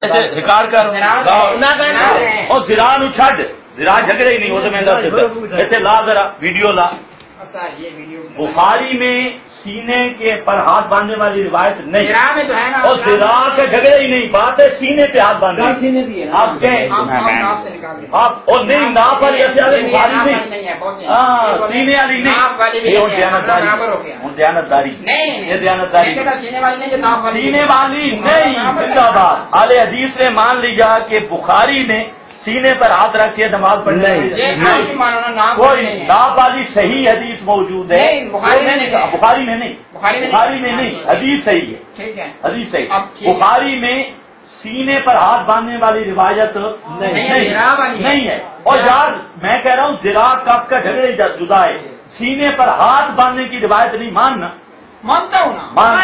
Record کر اور زرا نو چھڈ زرا جھگڑے ہی نہیں ہوتے میں ایسے لا ذرا ویڈیو لا بخاری میں سینے کے پر ہاتھ باندھنے والی روایت نہیں اور زرا کے جھگڑے ہی نہیں بات ہے سینے پہ ہاتھ باندھنے آپ کہیں آپ اور نہیں ناپ والی بخاری نہیں ہاں سینے والی نہیں ہوں دیانتداری یہ دیانتداری سینے والی نہیں زندہ باد اہل حدیث نے مان لیا کہ بخاری میں سینے پر ہاتھ رکھ کے نماز پڑھنے کوئی ناپ والی صحیح حدیث موجود ہے بخاری میں نہیں حدیث صحیح ہے حدیث صحیح بخاری میں سینے پر ہاتھ باندھنے والی روایت نہیں ہے اور یار میں کہہ رہا ہوں زرا کف کا جھگڑے جدا ہے سینے پر ہاتھ باندھنے کی روایت نہیں ماننا مانتا ہوں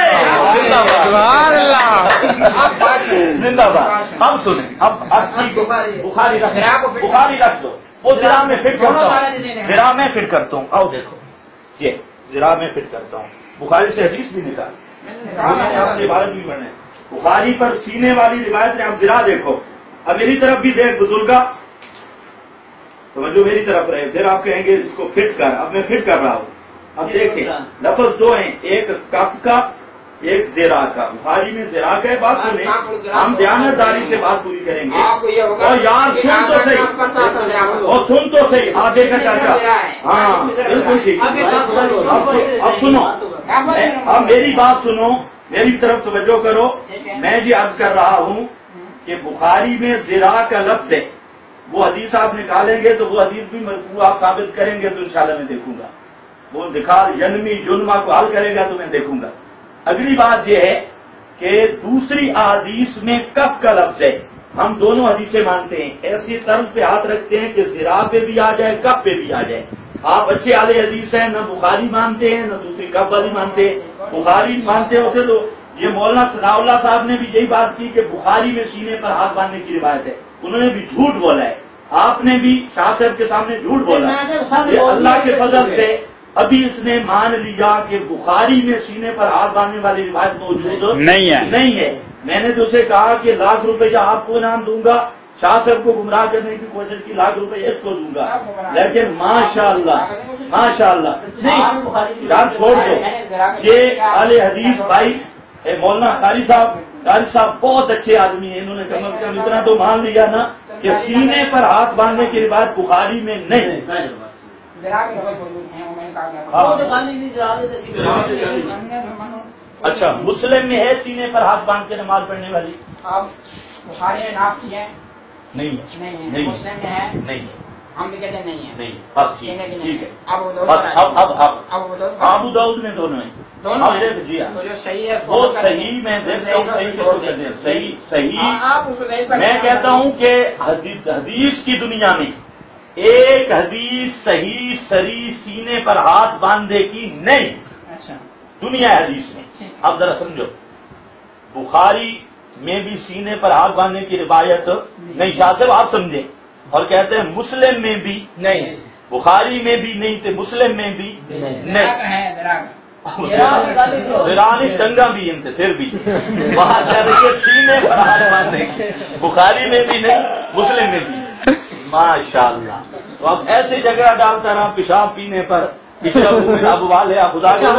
زندہ باد اب سنیں اب بخاری رکھ دو وہ زرا میں فٹ کرتا ہوں زرا میں فٹ کرتا ہوں آؤ دیکھو یہ زرا میں فٹ کرتا ہوں بخاری سے حدیث بھی نکال عبارت بھی بنے بخاری پر سینے والی روایت نے اب زرا دیکھو اب میری طرف بھی دیکھ بزرگا توجہ میری طرف رہے پھر آپ کہیں گے اس کو فٹ کر اب میں فٹ کر رہا ہوں اب دیکھیں لفظ دو ہیں ایک کف کا ایک زیرا کا بخاری میں زیرا کا ہے بات سنیں ہم دیانتداری سے بات پوری کریں گے اور یار سن تو صحیح اور سن تو صحیح آگے کا چرچا ہاں بالکل ٹھیک اب سنو اب میری بات سنو میری طرف توجہ کرو میں جی عرض کر رہا ہوں کہ بخاری میں زیرا کا لفظ ہے وہ حدیث آپ نکالیں گے تو وہ حدیث بھی مرفوع آپ ثابت کریں گے تو انشاءاللہ میں دیکھوں گا وہ دکھا جنمی جنما کو حل کرے گا تو میں دیکھوں گا اگلی بات یہ ہے کہ دوسری احادیث میں کف کا لفظ ہے ہم دونوں حدیثیں مانتے ہیں ایسی طرز پہ ہاتھ رکھتے ہیں کہ زرا پہ بھی آ جائے کف پہ بھی آ جائے آپ اچھے اعلی حدیث ہیں نہ بخاری مانتے ہیں نہ دوسری کف والی مانتے ہیں بخاری مانتے ہوتے تو یہ مولانا ثناء اللہ صاحب نے بھی یہی بات کی کہ بخاری میں سینے پر ہاتھ باندھنے کی روایت ہے انہوں نے بھی جھوٹ بولا ہے آپ نے بھی شاہ صاحب کے سامنے جھوٹ بولا ہے اللہ کے فضل سے ابھی اس نے مان لیا کہ بخاری میں سینے پر ہاتھ باندھنے والی روایت موجود نہیں ہے میں نے تو اسے کہا کہ ₹1,00,000 آپ کو انعام دوں گا شاہ صاحب کو گمراہ کرنے کی کوشش کی ₹1,00,000 اس کو دوں گا لیکن ماشاء اللہ یار چھوڑ دو یہ اہل حدیث بھائی مولانا قاری صاحب بہت اچھے آدمی ہیں انہوں نے کم از کم اتنا تو مان لیا نا کہ سینے پر ہاتھ باندھنے کی روایت بخاری میں نہیں اچھا مسلم میں ہے سینے پر ہاتھ باندھ کے نماز پڑھنے والی بخاری نے ناپ کی ہے نہیں مسلم میں ہے نہیں ہم بھی کہتے ہیں نہیں اب ٹھیک ہے اب ابو داؤد میں دونوں ہیں جی ہاں وہ صحیح میں صحیح میں کہتا ہوں کہ حدیث کی دنیا میں ایک حدیث صحیح سری سینے پر ہاتھ باندھے کی نہیں دنیا حدیث میں اب ذرا سمجھو بخاری میں بھی سینے پر ہاتھ باندھنے کی روایت نہیں شاہ صاحب آپ سمجھیں اور کہتے ہیں مسلم میں بھی نہیں بخاری میں بھی نہیں تھے مسلم میں بھی نہیں ویرانی ٹنگا بھی ان سے پھر بھی وہاں سینے پر ہاتھ باندھنے بخاری میں بھی نہیں مسلم میں بھی ماشاء اللہ تو اب ایسے جگہ ڈالتا رہا پیشاب پینے پر اب والے خدا کے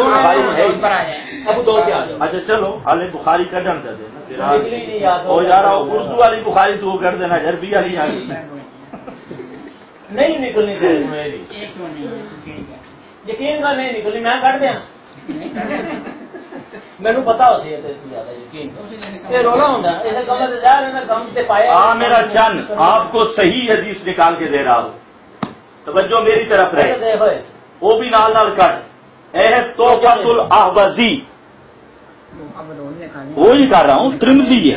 اچھا چلو حال بخاری کا ڈن کر دینا ہو جا رہا ہو اردو والی بخاری تو وہ کر دینا جربی والی نہیں نکلنی یقین کا نہیں نکلنی میں کٹ دیا مینو پتا رولا ہوں میرا چند آپ کو صحیح حدیث نکال کے دے رہا ہوں توجہ میری طرف رہے وہ بھی نال کٹ تحفۃ الاحوزی وہی کر رہا ہوں ترمذی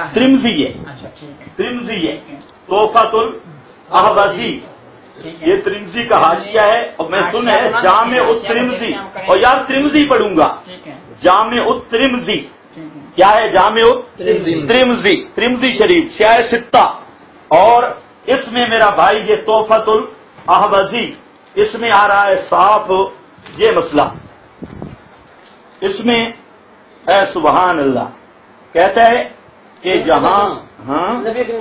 ہے تحفۃ الاحوزی یہ ترمذی کا حاشیہ ہے اور میں سنا ہے جامع الترمذی اور یار ترمذی پڑھوں گا جامع الترمذی کیا ہے جامع ترمذی شریف شیعہ ستہ اور اس میں میرا بھائی یہ تحفۃ الاحوزی اس میں آ رہا ہے صاف یہ مسئلہ اس میں اے سبحان اللہ کہتا ہے کہ جہاں ہاں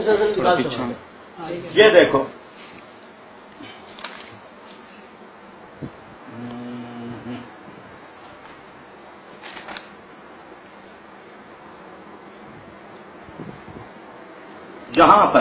یہ دیکھو جہاں پر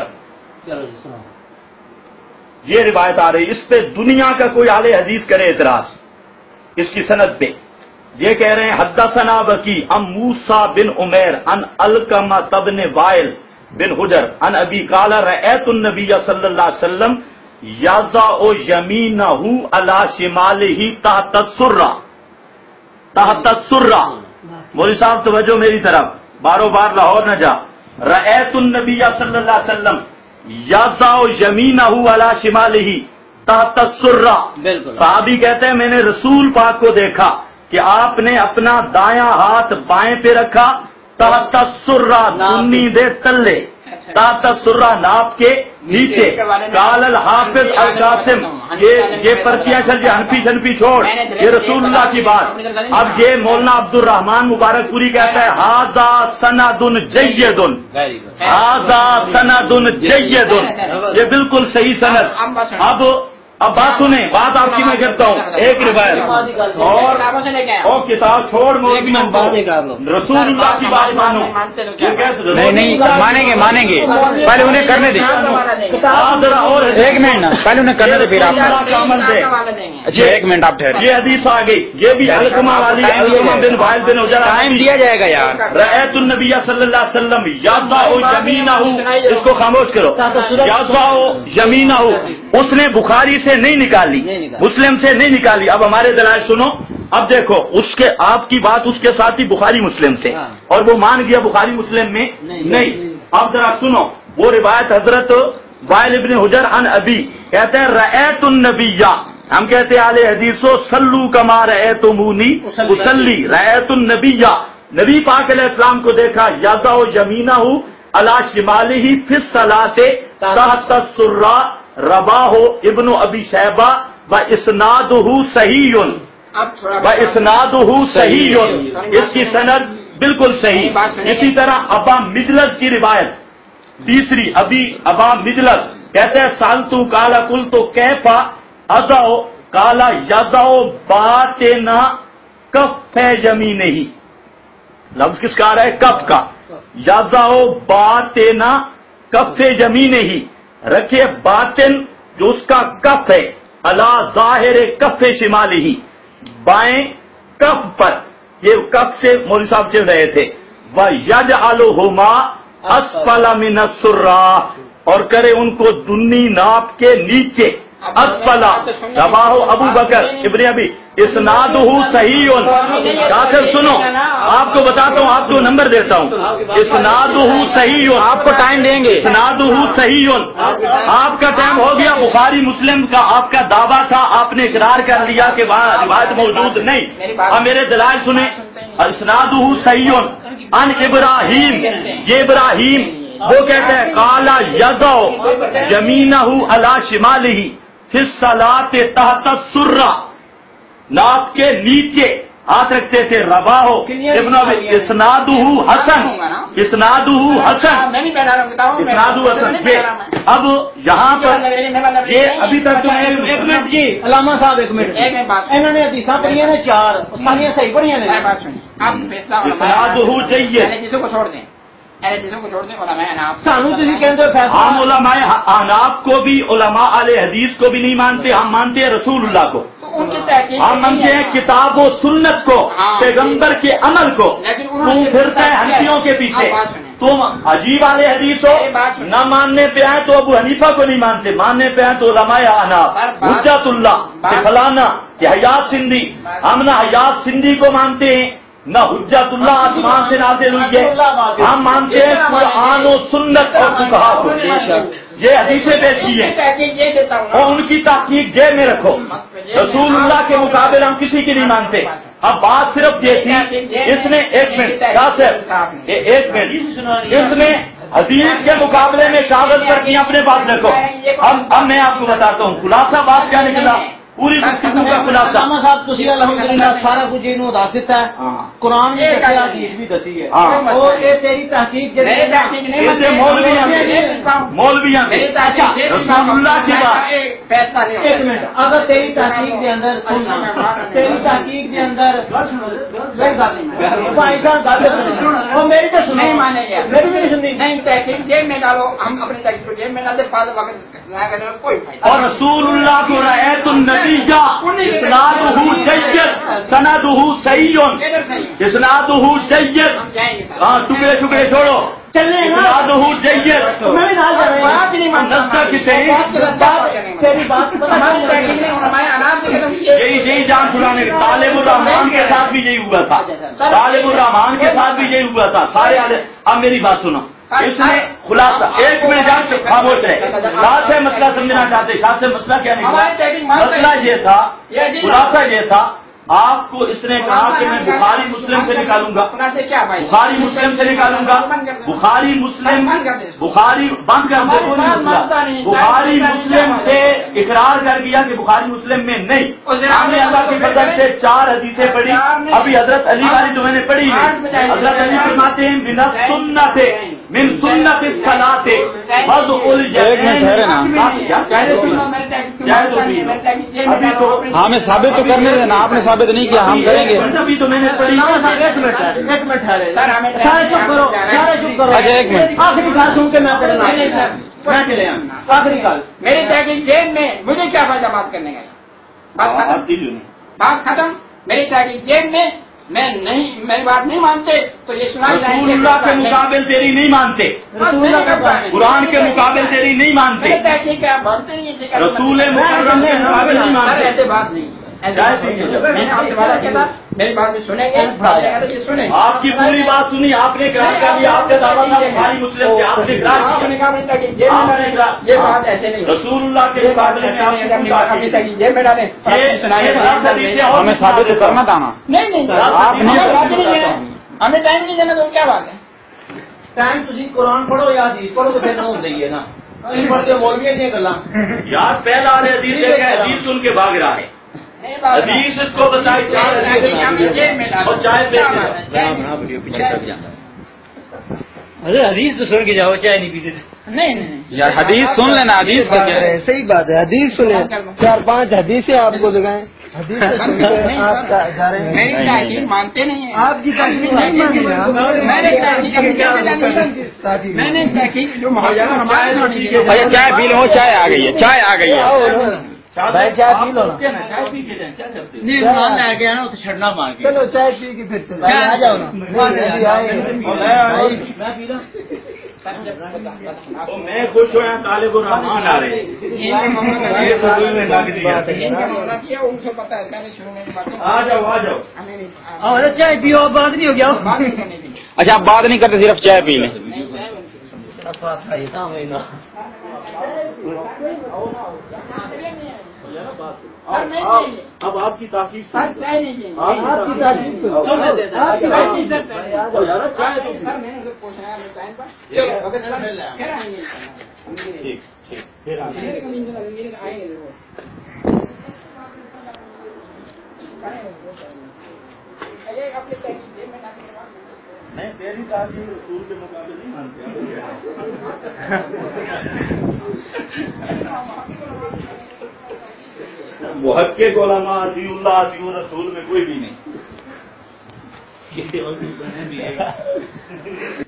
یہ روایت آ رہی، اس پہ دنیا کا کوئی اہل حدیث کرے اعتراض اس کی سند پہ، یہ کہہ رہے ہیں حدثنا وکی ام موسیٰ بن عمیر ان القمہ بن وائل بن حجر ان ابی قال رأیت النبی صلی اللہ علیہ وسلم یضع یمینہ علی شمالہ تحت السرہ، تحت السرہ، مولوی صاحب توجہ میری طرف، باروں بار لاہور نہ جا، رأیت النبی صلی اللہ علیہ وسلم یضع یمینہ علی شمالہ تحت السرہ، صحابی کہتے ہیں میں نے رسول پاک کو دیکھا کہ آپ نے اپنا دایاں ہاتھ بائیں پہ رکھا، تحت السرہ دنی دے تلے، تحت السرہ ناپ کے نیچے، قال الحافظ القاسم، یہ پرچیاں چل جائے ہنفی جھنفی چھوڑ، یہ رسول اللہ کی بات۔ اب یہ مولانا عبد الرحمان مبارک پوری کہتا ہے ھذا سند جید، ھذا سند جید، یہ بالکل صحیح سند۔ اب بات سنیں، بات آپ کی میں کرتا ہوں، ایک روایت اور کتاب چھوڑ رسول اللہ کی بات مانو، نہیں مانیں گے پہلے انہیں کرنے دیں، ایک منٹ نا پہلے انہیں کرنے دیں، پھر آپ اچھا ایک منٹ آپ ٹھہرے، یہ حدیث آ گئی، یہ بھی علقمہ والی، علقمہ بن وائل بن حجر، ٹائم دیا جائے گا یار، رأیت النبی صلی اللہ علیہ وسلم یضع یمینہ، اس کو خاموش کرو، یضع یمینہ، اس نے بخاری سے نہیں نکالی، مسلم سے نہیں نکالی۔ اب ہمارے دلائل سنو، اب دیکھو اس کے آپ کی بات اس کے ساتھ ہی بخاری مسلم سے، اور وہ مان گیا بخاری مسلم میں نہیں۔ اب ذرا سنو وہ روایت حضرت وائل ابن حجر عن ابی کہتے ہیں رأیت النبی، ہم کہتے ہیں اہل حدیثو صلو کما رأیتمونی اصلی، رأیت النبی، نبی پاک علیہ السلام کو دیکھا یضع یمینہ علی شمالہ فی الصلاۃ تحت السرہ، رواہ ابن ابی شیبہ و اسنادہ صحیح، و اسنادہ صحیح، اس کی سند بالکل صحیح۔ اسی طرح ابا مجلس کی روایت تیسری، ابا مجلس کہتے ہیں سالتو کالا کل تو کیفا اضع، کالا یضع باطنا کف یمینہ، لفظ کس کا آ رہا ہے؟ کف کا، یضع باطنا کف یمینہ، رکھے باطن جو اس کا کف ہے، علی ظاہر کف شمالہ، بائیں کف پر، یہ کف سے مولوی صاحب چل رہے تھے، وَيَجْعَلُهُمَا أَسْفَلَ مِنَ السُّرَّةِ، اور کرے ان کو دنی ناپ کے نیچے، اسفلا، رواہ ابو بکر ابن ابی، اسنادہ صحیح، کافر سنو آپ کو بتاتا ہوں، آپ کو نمبر دیتا ہوں، اسنادہ صحیح، آپ کو ٹائم دیں گے، اسنادہ صحیح، آپ کا ٹائم ہو گیا۔ بخاری مسلم کا آپ کا دعویٰ تھا، آپ نے اقرار کر لیا کہ وہاں روایت موجود نہیں، اب میرے دلائل سنیں، اسنادہ صحیح عن ابراہیم، یہ ابراہیم وہ کہتے ہیں قال یضع یمینہ علی شمالہ فی الصلاۃ تحت السرہ، ناپ کے نیچے ہاتھ رکھتے تھے، رواہ ابن ابی، اسنادہ حسن، اسنادہ حسن، اسنادہ حسن۔ اب یہاں پر یہ ابھی تک تو ایک منٹ جی علامہ صاحب ایک منٹ، انہوں نے حدیثاں پڑھی ہیں 4 ساریاں صحیح پڑھی ہیں، اسنادہ جید، جسوں کو چھوڑ دیں، ہم علماء احناف کو بھی، علماء اہل حدیث کو بھی نہیں مانتے، ہم مانتے ہیں رسول اللہ کو، ہم مانتے ہیں کتاب و سنت کو، پیغمبر کے عمل کو، تم پھرتا ہے حنفیوں کے پیچھے، تم عجیب اہل حدیث ہو، نہ ماننے پہ آئے تو ابو حنیفہ کو نہیں مانتے، ماننے پہ آئے تو علماء احناف، حجت اللہ کہ فلانا کہ حیات سندھی، ہم نہ حیات سندھی کو مانتے ہیں نہ حجت اللہ آسمان سے نازل ہوئی ہے، ہم مانتے ہیں قرآن و سنت اور فقہا کو، یہ حدیثیں پیش کی ہیں اور ان کی تحقیق جیب میں رکھو، رسول اللہ کے مقابلے ہم کسی کی نہیں مانتے۔ اب بات صرف یہ تھی، اس نے ایک منٹ، اس نے حدیث کے مقابلے میں کاغذ پر کیا، اپنے پاس رکھو۔ اب میں آپ کو بتاتا ہوں خلاصہ بات کیا نکلا، پوری گفتگو کا خلاصہ صاحب تسی الحمدللہ سارا کچھ انہوں دس دیتا ہے، قرآن بھی دسیا، حدیث بھی دسی ہے، اور یہ تیری تحقیق مولویاں رسول اللہ کی بات. ایک منٹ، اگر تیری تحقیق کے اندر تیری تحقیق کے اندر بھائی صاحب گل میری تو نہیں مانے گا، میری بھی نہیں سنی. نہیں تحقیق جیب میں ڈالو، ہم اپنی تحقیق کو جیب میں ڈالتے فاضل وقت نہ کرنے کا کوئی فائدہ. اور رسول اللہ کو رأیت النتیجہ اسنادہ جید سندہ صحیح اسنادہ جید. ہاں ٹکڑے ٹکڑے چھوڑو، اسنادہ جید. بات نہیں مانتا تیری بات یہی جان چھڑانے کے طالب الرحمان کے ساتھ بھی یہی ہوا تھا، طالب الرحمان کے ساتھ بھی یہی ہوا تھا. سارے اب میری بات سنو، اس نے خلاصہ ایک میں جان سے خاموش ہے. شاہ سے مسئلہ سمجھنا چاہتے، شاہ سے مسئلہ کیا نکلا؟ مسئلہ یہ تھا، خلاصہ یہ تھا، آپ کو اس نے کہا کہ میں بخاری مسلم سے نکالوں گا، بخاری مسلم سے نکالوں گا، بخاری مسلم بخاری بند کر دے. بخاری مسلم سے اقرار کر دیا کہ بخاری مسلم میں نہیں. ہم نے اللہ کی فضل سے 4 حدیثیں پڑھی. ابھی حضرت علی والی جو میں نے پڑھی ہے، حضرت علی فرماتے ہیں من السنت من سنت الصلاۃ وضع الیدین. ابھی تو ہمیں ثابت تو کرنے دینا، آپ نے ثابت نہیں کیا، ہم کریں گے. ابھی تو میں نے پڑھی. ایک منٹ ٹھہرے، سارے چپ کرو، سارے چپ کرو. اچھا ایک منٹ، آخری بات سن کے میں کرنا آخری بات. میری تحقیق جیب میں مجھے کیا فائدہ بات کرنے کا؟ بات ختم. میری تحقیق جیب میں میں نہیں، میری بات نہیں مانتے تو یہ سنا رسول اللہ کے مقابل تیری نہیں مانتے، قرآن کے مقابل تیری نہیں مانتے، تحقیق آپ مانتے نہیں، رسول مقابل کے مقابل نہیں مانتے. ایسے بات نہیں. میں نے آپ سے وعدہ کیا تھا میری بات بھی سنیں گے، سنیں. آپ کی پوری بات سنی، آپ نے اقرار کر لیا، آپ نے دعویٰ کیا بخاری مسلم سے، آپ نے اقرار کیا. یہ بات ایسے نہیں. رسول اللہ کے مقابلے میں اپنی تحقیق جیب میں ڈالیں. ہمیں ثابت تو کرنا تھا نا. نہیں ہمیں ٹائم نہیں دینا تو کیا بات ہے؟ ٹائم تھی قرآن پڑھو یا حدیث پڑھو تو پھر نہ ہوتا ہی ہے نا. پڑھتے مولوی نہیں گلا یار پہلا آ رہے حدیث سن کے بھاگ رہا ہے. حدیث کو بتائی اور چائے ارے حدیث تو سن کے جاؤ، چائے نہیں پیتے. نہیں یار حدیث سن لینا، حدیث کا کیا ہے؟ صحیح بات ہے، حدیث سنیں، 4-5 حدیثیں آپ کو دکھائیں. میری تحقیق مانتے نہیں ہیں. آپ کی تحقیق نہیں مانتے. میں نے تحقیق جو محاورہ اچھا چائے پی لو، چائے آ گئی ہے، چائے آ گئی ہے. بھائی چائے پی لو نا. چائے پی کے جائیں، کیا کرتے ہیں؟ نہیں لے کے آنا تو چھڑنا مار کے. چلو چائے پی کے پھر آ جاؤ نا. میں خوش ہوا طالب الرحمان آ رہے آ جاؤ آ جاؤ. اور چائے پیو، اب بات نہیں ہو گیا. اچھا آپ بات نہیں کرتے، صرف چائے پی لیں. اب آپ کی تحقیق نہیں تیری تحقیق رسول کے مقابلے نہیں مانتے. محقق علماء عطی اللہ عطی رسول میں کوئی بھی نہیں.